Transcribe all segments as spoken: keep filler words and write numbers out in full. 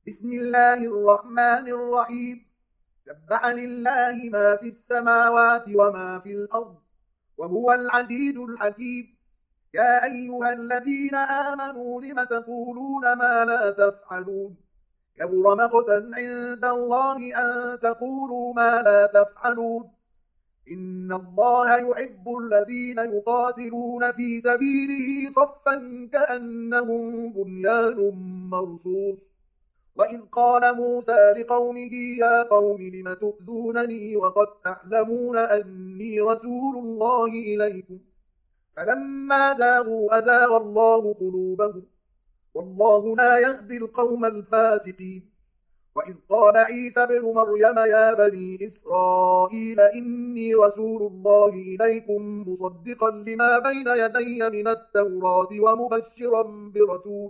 بسم الله الرحمن الرحيم. سبح لله ما في السماوات وما في الأرض وهو العزيز الحكيم. يا أيها الذين آمنوا لم تقولون ما لا تفعلون؟ كبر مقتا عند الله أن تقولوا ما لا تفعلون. إن الله يحب الذين يقاتلون في سبيله صفا كأنهم بنيان مرصوص. وإذ قال موسى لقومه يا قوم لم تؤذونني وقد تعلمون أني رسول الله إليكم فلما زاغوا أزاغ الله قلوبهم والله لا يهدي القوم الفاسقين. وإذ قال عيسى ابن مريم يا بني إسرائيل إني رسول الله إليكم مصدقا لما بين يدي من التوراة ومبشرا برسول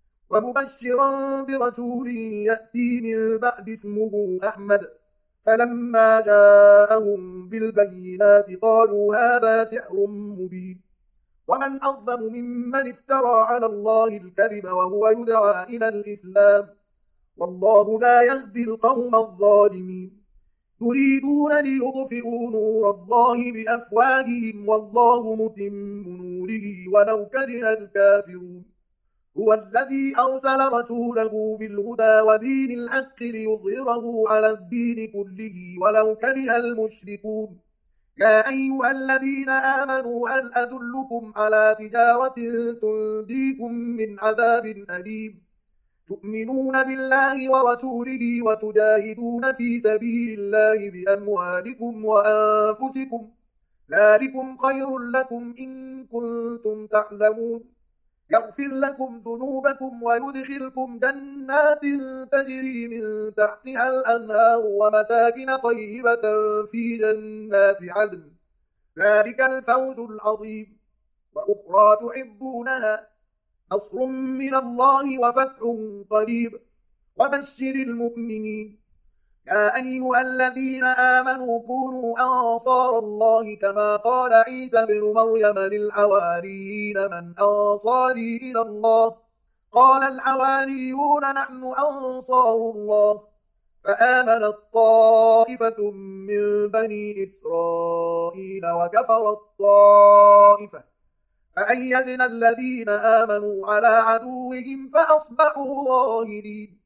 ومبشرا برسول يأتي من بعد اسمه أحمد. فلما جاءهم بالبينات قالوا هذا سحر مبين. ومن أظلم ممن افترى على الله الكذب وهو يدعى إلى الإسلام والله لا يهدي القوم الظالمين. يريدون ليطفئوا نور الله بأفواههم والله متم نوره ولو كره الكافرون. هو الذي أرسل رسوله بالهدى ودين الحق ليظهره على الدين كله ولو كره المشركون. يا أيها الذين آمنوا هل أدلكم على تجارة تنجيكم من عذاب أليم تؤمنون بالله ورسوله وتجاهدون في سبيل الله بأموالكم وأنفسكم ذلكم خير لكم إن كنتم تعلمون. يغفر لكم ذنوبكم ويدخلكم جنات تجري من تحتها الأنهار ومساكن طيبة في جنات عدن ذلك الفوز العظيم. وأخرى تحبونها نصر من الله وفتح قريب وبشر المؤمنين. يا أيها الذين آمنوا كونوا أنصار الله كما قال عيسى بن مريم للحواريين من أنصاري إلى الله قال الحواريون نحن أنصار الله. فآمنت طائفة من بني إسرائيل وكفرت طائفة فأيدنا الذين آمنوا على عدوهم فأصبحوا ظاهرين.